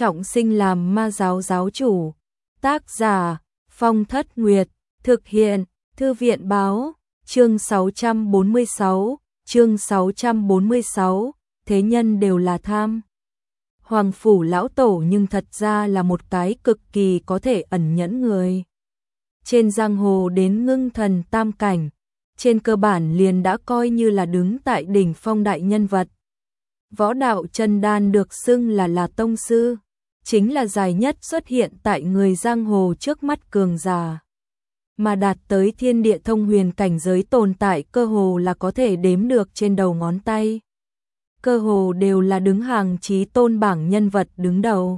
trọng sinh làm ma giáo giáo chủ. Tác giả Phong Thất Nguyệt. Thực hiện Thư viện báo. Chương 646. Thế nhân đều là tham. Hoàng phủ lão tổ nhưng thật ra là một cái cực kỳ có thể ẩn nhẫn người. Trên giang hồ đến ngưng thần tam cảnh, trên cơ bản liền đã coi như là đứng tại đỉnh phong đại nhân vật. Võ đạo chân đan được xưng là tông sư, chính là dài nhất xuất hiện tại người giang hồ trước mắt cường giả. Mà đạt tới thiên địa thông huyền cảnh giới tồn tại cơ hồ là có thể đếm được trên đầu ngón tay. Cơ hồ đều là đứng hàng chí tôn bảng nhân vật đứng đầu.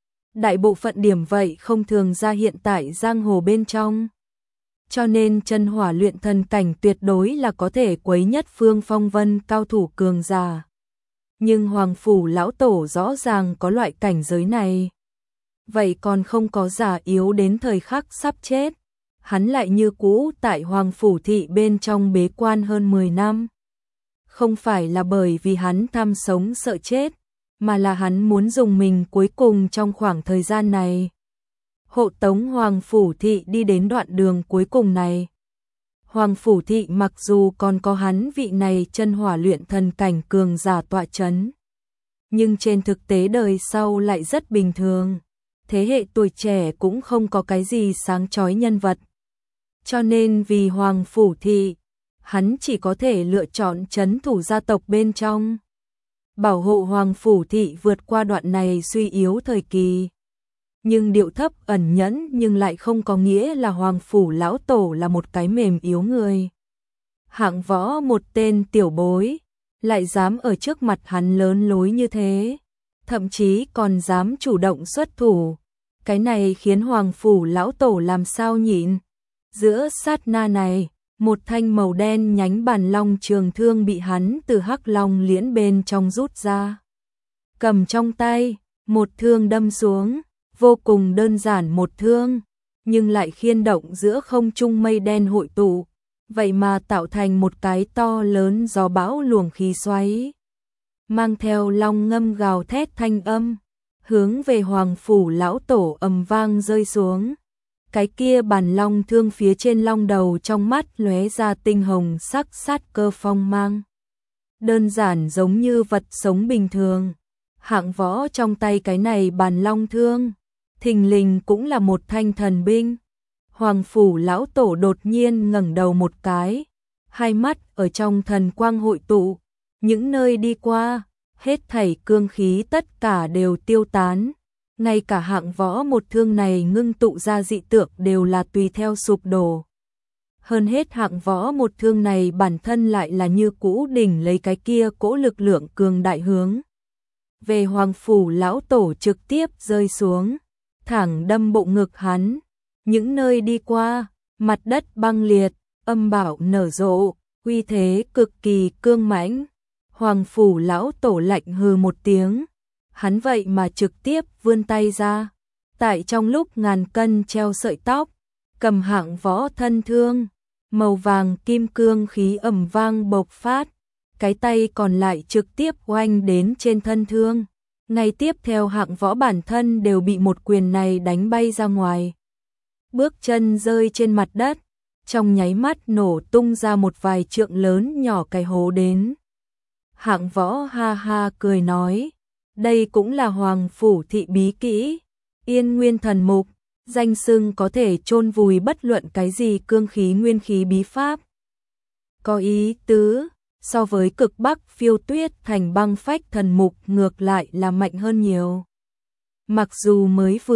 Đại bộ phận điểm vậy không thường ra hiện tại giang hồ bên trong. Cho nên chân hỏa luyện thần cảnh tuyệt đối là có thể quấy nhất phương phong vân cao thủ cường giả. Nhưng Hoàng phủ lão tổ rõ ràng có loại cảnh giới này. Vậy còn không có giả yếu đến thời khắc sắp chết. Hắn lại như cũ tại Hoàng phủ thị bên trong bế quan hơn 10 năm. Không phải là bởi vì hắn tham sống sợ chết, mà là hắn muốn dùng mình cuối cùng trong khoảng thời gian này. Hộ tống Hoàng phủ thị đi đến đoạn đường cuối cùng này. Hoàng phủ thị mặc dù còn có hắn vị này chân hỏa luyện thần cảnh cường giả tọa chấn, nhưng trên thực tế đời sau lại rất bình thường. Thế hệ tuổi trẻ cũng không có cái gì sáng chói nhân vật. Cho nên vì Hoàng phủ thị, hắn chỉ có thể lựa chọn trấn thủ gia tộc bên trong, bảo hộ Hoàng phủ thị vượt qua đoạn này suy yếu thời kỳ. Nhưng điệu thấp ẩn nhẫn nhưng lại không có nghĩa là Hoàng phủ lão tổ là một cái mềm yếu người. Hạng Võ một tên tiểu bối, lại dám ở trước mặt hắn lớn lối như thế, thậm chí còn dám chủ động xuất thủ. Cái này khiến Hoàng phủ lão tổ làm sao nhịn. Giữa sát na này, một thanh màu đen nhánh bản long trường thương bị hắn từ hắc long liễn bên trong rút ra. Cầm trong tay, một thương đâm xuống, vô cùng đơn giản một thương, nhưng lại khiên động giữa không trung mây đen hội tụ, vậy mà tạo thành một cái to lớn gió bão luồng khí xoáy. Mang theo long ngâm gào thét thanh âm, hướng về Hoàng phủ lão tổ ầm vang rơi xuống. Cái kia bản long thương phía trên long đầu trong mắt lóe ra tinh hồng sắc sát cơ phong mang. Đơn giản giống như vật sống bình thường. Hạng Võ trong tay cái này bản long thương, thình lình cũng là một thanh thần binh. Hoàng phủ lão tổ đột nhiên ngẩng đầu một cái, hai mắt ở trong thần quang hội tụ, những nơi đi qua, hết thảy cương khí tất cả đều tiêu tán. Ngay cả Hạng Võ một thương này ngưng tụ ra dị tượng đều là tùy theo sụp đổ. Hơn hết Hạng Võ một thương này bản thân lại là như cũ đỉnh lấy cái kia cỗ lực lượng cường đại hướng về Hoàng phủ lão tổ trực tiếp rơi xuống, thẳng đâm bộ ngực hắn. Những nơi đi qua, mặt đất băng liệt, âm bạo nở rộ, uy thế cực kỳ cương mãnh. Hoàng phủ lão tổ lạnh hừ một tiếng. Hắn vậy mà trực tiếp vươn tay ra, tại trong lúc ngàn cân treo sợi tóc, cầm Hạng Võ thân thương, màu vàng kim cương khí ầm vang bộc phát, cái tay còn lại trực tiếp oanh đến trên thân thương. Ngay tiếp theo Hạng Võ bản thân đều bị một quyền này đánh bay ra ngoài. Bước chân rơi trên mặt đất, trong nháy mắt nổ tung ra một vài trượng lớn nhỏ cái hố đến. Hạng Võ ha ha cười nói, đây cũng là Hoàng phủ thị bí kỹ, Yên Nguyên thần mục, danh xưng có thể chôn vùi bất luận cái gì cương khí nguyên khí bí pháp. Có ý tứ, so với cực bắc phiêu tuyết thành băng phách thần mục ngược lại là mạnh hơn nhiều. Mặc dù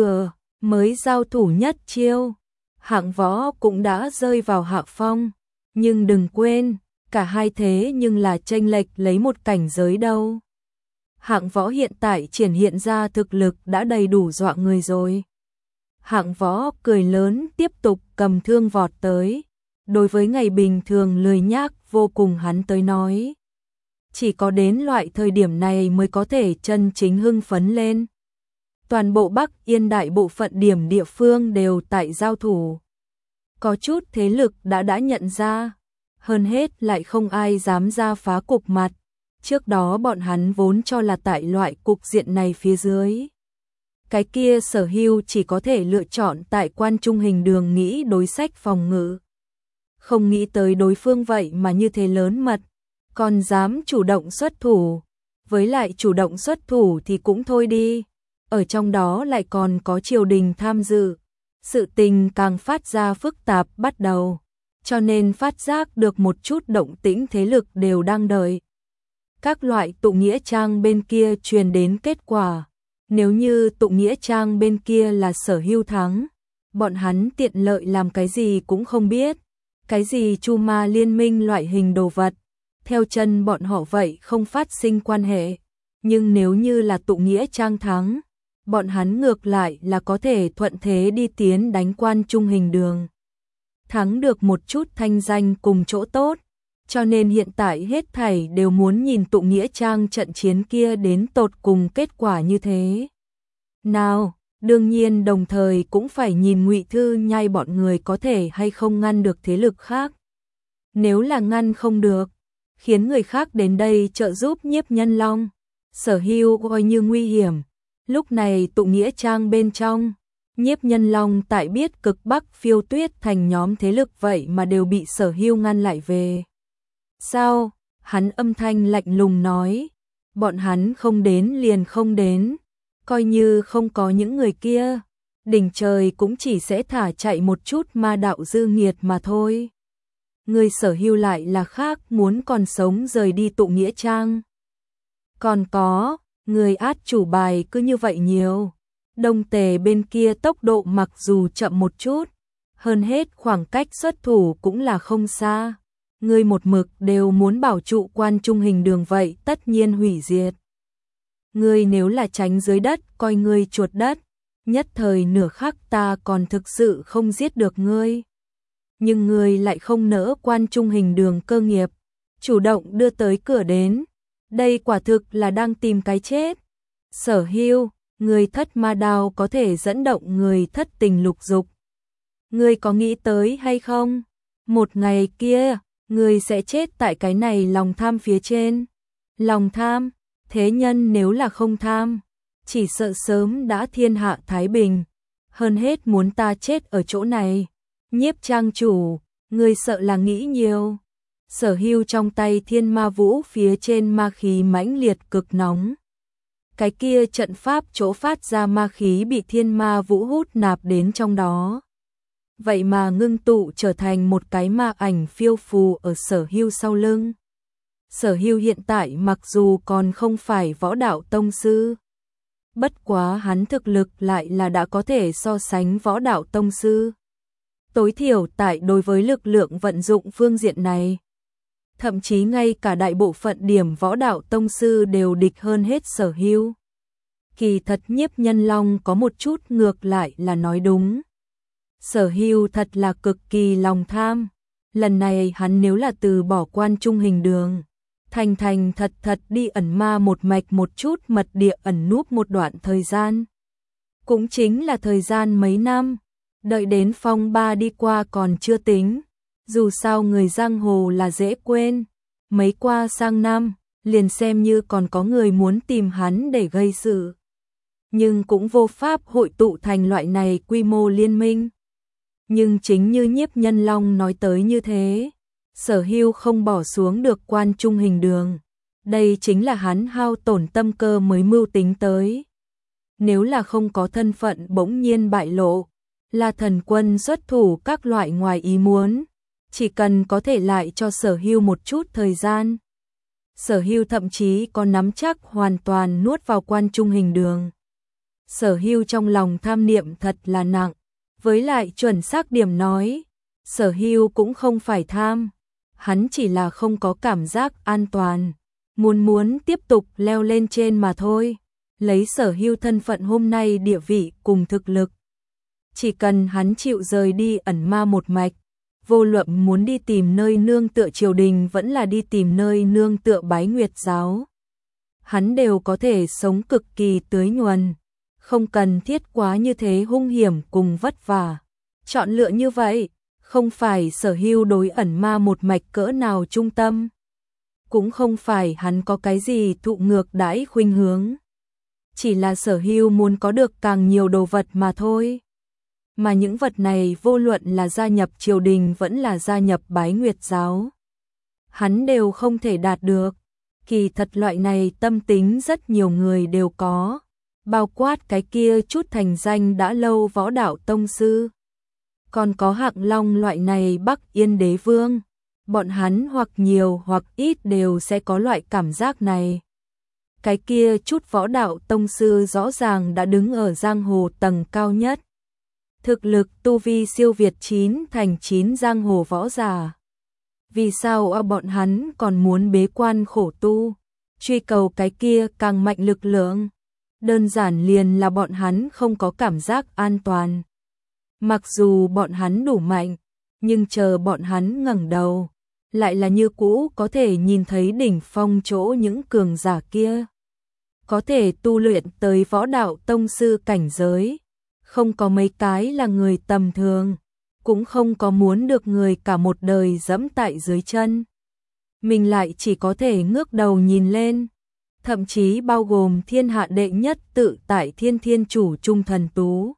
mới giao thủ nhất chiêu, Hạng Võ cũng đã rơi vào hạ phong, nhưng đừng quên, cả hai thế nhưng là chênh lệch lấy một cảnh giới đâu. Hạng Võ hiện tại triển hiện ra thực lực đã đầy đủ dọa người rồi. Hạng Võ cười lớn tiếp tục cầm thương vọt tới. Đối với ngày bình thường lười nhác vô cùng hắn tới nói, chỉ có đến loại thời điểm này mới có thể chân chính hưng phấn lên. Toàn bộ Bắc Yên đại bộ phận điểm địa phương đều tại giao thủ. Có chút thế lực đã nhận ra, hơn hết lại không ai dám ra phá cục mặt. Trước đó bọn hắn vốn cho là tại loại cục diện này phía dưới, Cái kia Sở Hưu chỉ có thể lựa chọn tại Quan Trung Hình Đường nghĩ đối sách phòng ngự. Không nghĩ tới đối phương vậy mà như thế lớn mật, còn dám chủ động xuất thủ. Với lại chủ động xuất thủ thì cũng thôi đi, ở trong đó lại còn có triều đình tham dự. Sự tình càng phát ra phức tạp bắt đầu, cho nên phát giác được một chút động tĩnh thế lực đều đang đợi. Các loại tụ nghĩa trang bên kia truyền đến kết quả. Nếu như tụ nghĩa trang bên kia là Sở Hưu thắng, bọn hắn tiện lợi làm cái gì cũng không biết. Cái gì Chu Ma liên minh loại hình đồ vật, theo chân bọn họ vậy không phát sinh quan hệ. Nhưng nếu như là tụ nghĩa trang thắng, bọn hắn ngược lại là có thể thuận thế đi tiến đánh Quan Trung Hình Đường. Thắng được một chút thanh danh cùng chỗ tốt, cho nên hiện tại hết thảy đều muốn nhìn tụ nghĩa trang trận chiến kia đến tột cùng kết quả như thế. Nào, đương nhiên đồng thời cũng phải nhìn Ngụy Thư Nhai bọn người có thể hay không ngăn được thế lực khác. Nếu là ngăn không được, khiến người khác đến đây trợ giúp Nhiếp Nhân Long, Sở Hưu coi như nguy hiểm. Lúc này tụ nghĩa trang bên trong, Nhiếp Nhân Long tại biết Cực Bắc Phiêu Tuyết thành nhóm thế lực vậy mà đều bị Sở Hưu ngăn lại về. Sao? Hắn âm thanh lạnh lùng nói, bọn hắn không đến liền không đến, coi như không có những người kia, đỉnh trời cũng chỉ sẽ thả chạy một chút ma đạo dư nghiệt mà thôi. Người Sở Hưu lại là khác, muốn còn sống rời đi tụ nghĩa trang. Còn có, người át chủ bài cứ như vậy nhiều. Đông Tề bên kia tốc độ mặc dù chậm một chút, hơn hết khoảng cách xuất thủ cũng là không xa. Người một mực đều muốn bảo trụ Quan Trung Hình Đường vậy tất nhiên hủy diệt. Ngươi nếu là tránh dưới đất, coi ngươi chuột đất, nhất thời nửa khắc ta còn thực sự không giết được ngươi. Nhưng ngươi lại không nỡ Quan Trung Hình Đường cơ nghiệp, chủ động đưa tới cửa đến, đây quả thực là đang tìm cái chết. Sở Hưu, ngươi thất ma đao có thể dẫn động người thất tình lục dục. Ngươi có nghĩ tới hay không? Một ngày kia, ngươi sẽ chết tại cái này lòng tham phía trên. Lòng tham, thế nhân nếu là không tham, chỉ sợ sớm đã thiên hạ thái bình. Hơn hết muốn ta chết ở chỗ này. Nhiếp trang chủ, ngươi sợ là nghĩ nhiều. Sở Hưu trong tay thiên ma vũ phía trên ma khí mãnh liệt cực nóng. Cái kia trận pháp chỗ phát ra ma khí bị thiên ma vũ hút nạp đến trong đó. Vậy mà ngưng tụ trở thành một cái ma ảnh phiêu phù ở Sở Hưu sau lưng. Sở Hưu hiện tại mặc dù còn không phải võ đạo tông sư, bất quá hắn thực lực lại là đã có thể so sánh võ đạo tông sư. Tối thiểu tại đối với lực lượng vận dụng phương diện này, thậm chí ngay cả đại bộ phận điểm võ đạo tông sư đều địch hơn hết Sở Hưu. Kỳ thật Nhiếp Nhân Long có một chút ngược lại là nói đúng. Sở Hưu thật là cực kỳ lòng tham. Lần này hắn nếu là từ bỏ Quan Trung Hình Đường, thành thành thật thật đi ẩn ma một mạch một chút mật địa ẩn núp một đoạn thời gian. Cũng chính là thời gian mấy năm, đợi đến phong ba đi qua còn chưa tính. Dù sao người giang hồ là dễ quên, mấy qua sang năm, liền xem như còn có người muốn tìm hắn để gây sự. Nhưng cũng vô pháp hội tụ thành loại này quy mô liên minh. Nhưng chính như Nhiếp Nhân Long nói tới như thế, Sở Hưu không bỏ xuống được Quan Trung Hình Đường. Đây chính là hắn hao tổn tâm cơ mới mưu tính tới. Nếu là không có thân phận bỗng nhiên bại lộ, là thần quân xuất thủ các loại ngoài ý muốn, chỉ cần có thể lại cho Sở Hưu một chút thời gian. Sở Hưu thậm chí có nắm chắc hoàn toàn nuốt vào Quan Trung Hình Đường. Sở Hưu trong lòng tham niệm thật là nặng, với lại chuẩn xác điểm nói, Sở Hưu cũng không phải tham, hắn chỉ là không có cảm giác an toàn, muốn tiếp tục leo lên trên mà thôi. Lấy Sở Hưu thân phận hôm nay địa vị cùng thực lực, chỉ cần hắn chịu rời đi ẩn ma một mạch, vô luận muốn đi tìm nơi nương tựa triều đình vẫn là đi tìm nơi nương tựa Bái Nguyệt giáo, hắn đều có thể sống cực kỳ tưới nhuần, không cần thiết quá như thế hung hiểm cùng vất vả. Chọn lựa như vậy, không phải Sở Hưu đối ẩn ma một mạch cỡ nào trung tâm, cũng không phải hắn có cái gì thụ ngược đãi khuynh hướng. chỉ là Sở Hưu muốn có được càng nhiều đồ vật mà thôi. Mà những vật này vô luận là gia nhập triều đình vẫn là gia nhập Bái Nguyệt giáo, hắn đều không thể đạt được. Kỳ thật loại này tâm tính rất nhiều người đều có, bao quát cái kia chút thành danh đã lâu võ đạo tông sư. Còn có Hạng Long loại này Bắc Yên đế vương, bọn hắn hoặc nhiều hoặc ít đều sẽ có loại cảm giác này. Cái kia chút võ đạo tông sư rõ ràng đã đứng ở giang hồ tầng cao nhất. Thực lực tu vi siêu việt 9 thành 9 giang hồ võ giả. Vì sao bọn hắn còn muốn bế quan khổ tu, truy cầu cái kia càng mạnh lực lượng? Đơn giản liền là bọn hắn không có cảm giác an toàn. Mặc dù bọn hắn đủ mạnh, nhưng chờ bọn hắn ngẩng đầu, lại là như cũ có thể nhìn thấy đỉnh phong chỗ những cường giả kia. Có thể tu luyện tới võ đạo tông sư cảnh giới, không có mấy cái là người tầm thường, cũng không có muốn được người cả một đời dẫm tại dưới chân. Mình lại chỉ có thể ngước đầu nhìn lên, thậm chí bao gồm thiên hạ đệ nhất tự tại Thiên Thiên Chủ Trung Thần Tú.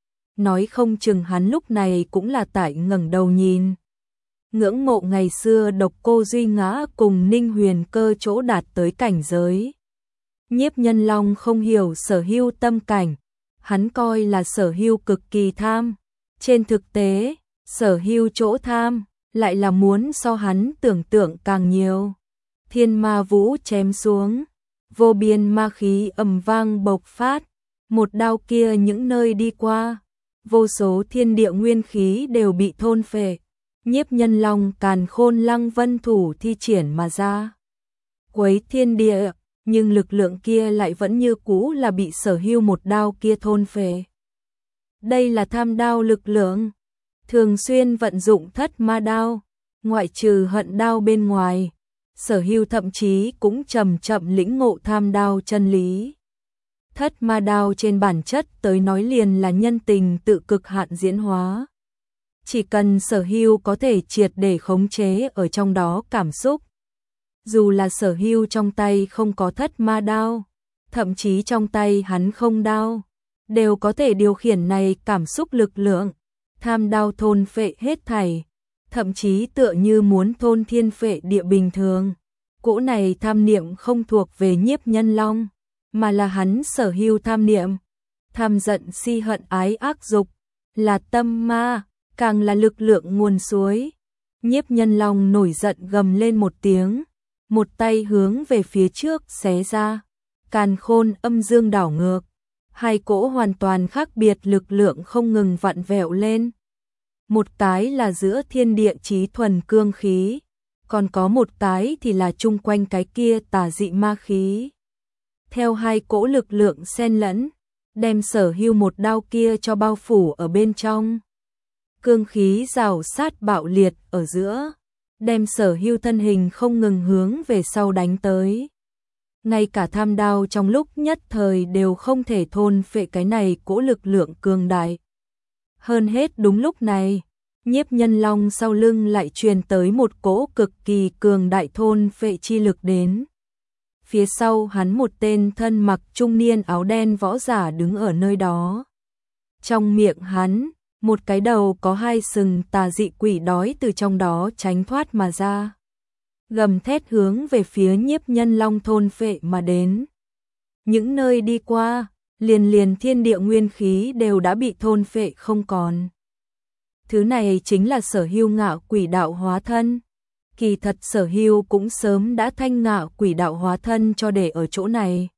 Nói không chừng hắn lúc này cũng là tại ngẩng đầu nhìn. Ngưỡng mộ ngày xưa Độc Cô Duy Ngã cùng Ninh Huyền Cơ chỗ đạt tới cảnh giới. Nhiếp Nhân Long không hiểu Sở Hưu tâm cảnh, hắn coi là Sở Hưu cực kỳ tham. Trên thực tế, Sở Hưu chỗ tham lại là muốn so hắn tưởng tượng càng nhiều. Thiên ma vũ chém xuống, vô biên ma khí ầm vang bộc phát, một đao kia những nơi đi qua, vô số thiên địa nguyên khí đều bị thôn phệ. Nhiếp Nhân Long Càn Khôn Lăng Vân thủ thi triển mà ra, quấy thiên địa, nhưng lực lượng kia lại vẫn như cũ là bị Sở Hưu một đao kia thôn phệ. Đây là tham đao lực lượng, thường xuyên vận dụng thất ma đao, ngoại trừ hận đao bên ngoài, Sở Hưu thậm chí cũng chậm chậm lĩnh ngộ tham đao chân lý. Thất ma đao trên bản chất tới nói liền là nhân tình tự cực hạn diễn hóa. Chỉ cần Sở Hưu có thể triệt để khống chế ở trong đó cảm xúc, dù là Sở Hưu trong tay không có thất ma đao, thậm chí trong tay hắn không đao, đều có thể điều khiển này cảm xúc lực lượng, tham đao thôn phệ hết thảy, thậm chí tựa như muốn thôn thiên phệ địa bình thường. Cỗ này tham niệm không thuộc về Nhiếp Nhân Long, mà là hắn Sở Hưu tham niệm. Tham giận si hận ái ác dục, là tâm ma, càng là lực lượng nguồn suối. Nhiếp Nhân Long nổi giận gầm lên một tiếng, một tay hướng về phía trước xé ra, càn khôn âm dương đảo ngược. Hai cỗ hoàn toàn khác biệt lực lượng không ngừng vặn vẹo lên. Một cái là giữa thiên địa chí thuần cương khí, còn có một cái thì là chung quanh cái kia tà dị ma khí. Theo hai cỗ lực lượng xen lẫn, đem Sở Hưu một đao kia cho bao phủ ở bên trong. Cương khí rào sát bạo liệt ở giữa, đem Sở Hưu thân hình không ngừng hướng về sau đánh tới. Ngay cả tham đao trong lúc nhất thời đều không thể thôn phệ cái này cỗ lực lượng cường đại. Hơn hết đúng lúc này, Nhiếp Nhân Long sau lưng lại truyền tới một cỗ cực kỳ cường đại thôn phệ chi lực đến. Phía sau hắn một tên thân mặc trung niên áo đen võ giả đứng ở nơi đó. Trong miệng hắn, một cái đầu có hai sừng tà dị quỷ đói từ trong đó tránh thoát mà ra, gầm thét hướng về phía Nhiếp Nhân Long thôn phệ mà đến. Những nơi đi qua, liền liền thiên địa nguyên khí đều đã bị thôn phệ không còn. Thứ này chính là Sở Hưu ngạo quỷ đạo hóa thân. Kỳ thật Sở Hưu cũng sớm đã thanh ngạo quỷ đạo hóa thân cho để ở chỗ này.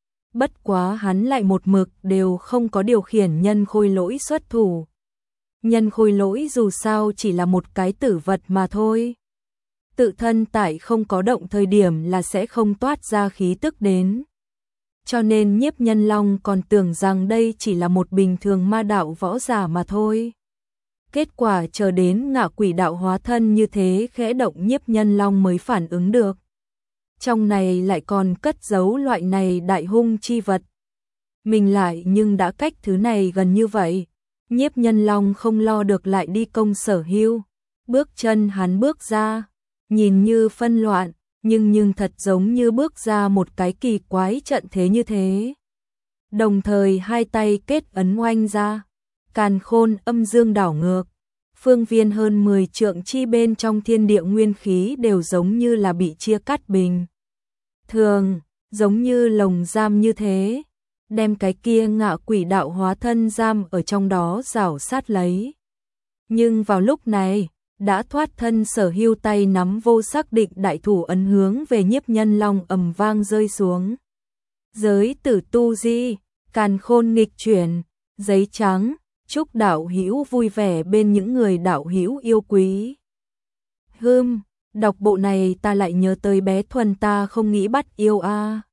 Bất quá hắn lại một mực đều không có điều khiển Nhân Khôi Lỗi xuất thủ. Nhân Khôi Lỗi dù sao chỉ là một cái tử vật mà thôi. Tự thân tại không có động thời điểm là sẽ không toát ra khí tức đến. Cho nên Nhiếp Nhân Long còn tưởng rằng đây chỉ là một bình thường ma đạo võ giả mà thôi. Kết quả chờ đến ngạo quỷ đạo hóa thân như thế khẽ động Nhiếp Nhân Long mới phản ứng được. Trong này lại còn cất giấu loại này đại hung chi vật. Mình lại nhưng đã cách thứ này gần như vậy. Nhiếp Nhân Long không lo được lại đi công Sở Hưu. Bước chân hắn bước ra, nhìn như phân loạn, nhưng thật giống như bước ra một cái kỳ quái trận thế như thế. Đồng thời hai tay kết ấn oanh ra, càn khôn âm dương đảo ngược. Phương viên hơn 10 trượng chi bên trong thiên địa nguyên khí đều giống như là bị chia cắt bình thường, giống như lồng giam như thế, đem cái kia ngạ quỷ đạo hóa thân giam ở trong đó rảo sát lấy. Nhưng vào lúc này, đã thoát thân Sở Hưu tay nắm vô sắc định đại thủ ấn hướng về Nhiếp Nhân Long ầm vang rơi xuống. Giới tử tu di, càn khôn nghịch chuyển, giấy trắng, chúc đạo hữu vui vẻ bên những người đạo hữu yêu quý. Đọc bộ này ta lại nhớ tới bé Thuần ta không nghĩ bắt yêu a.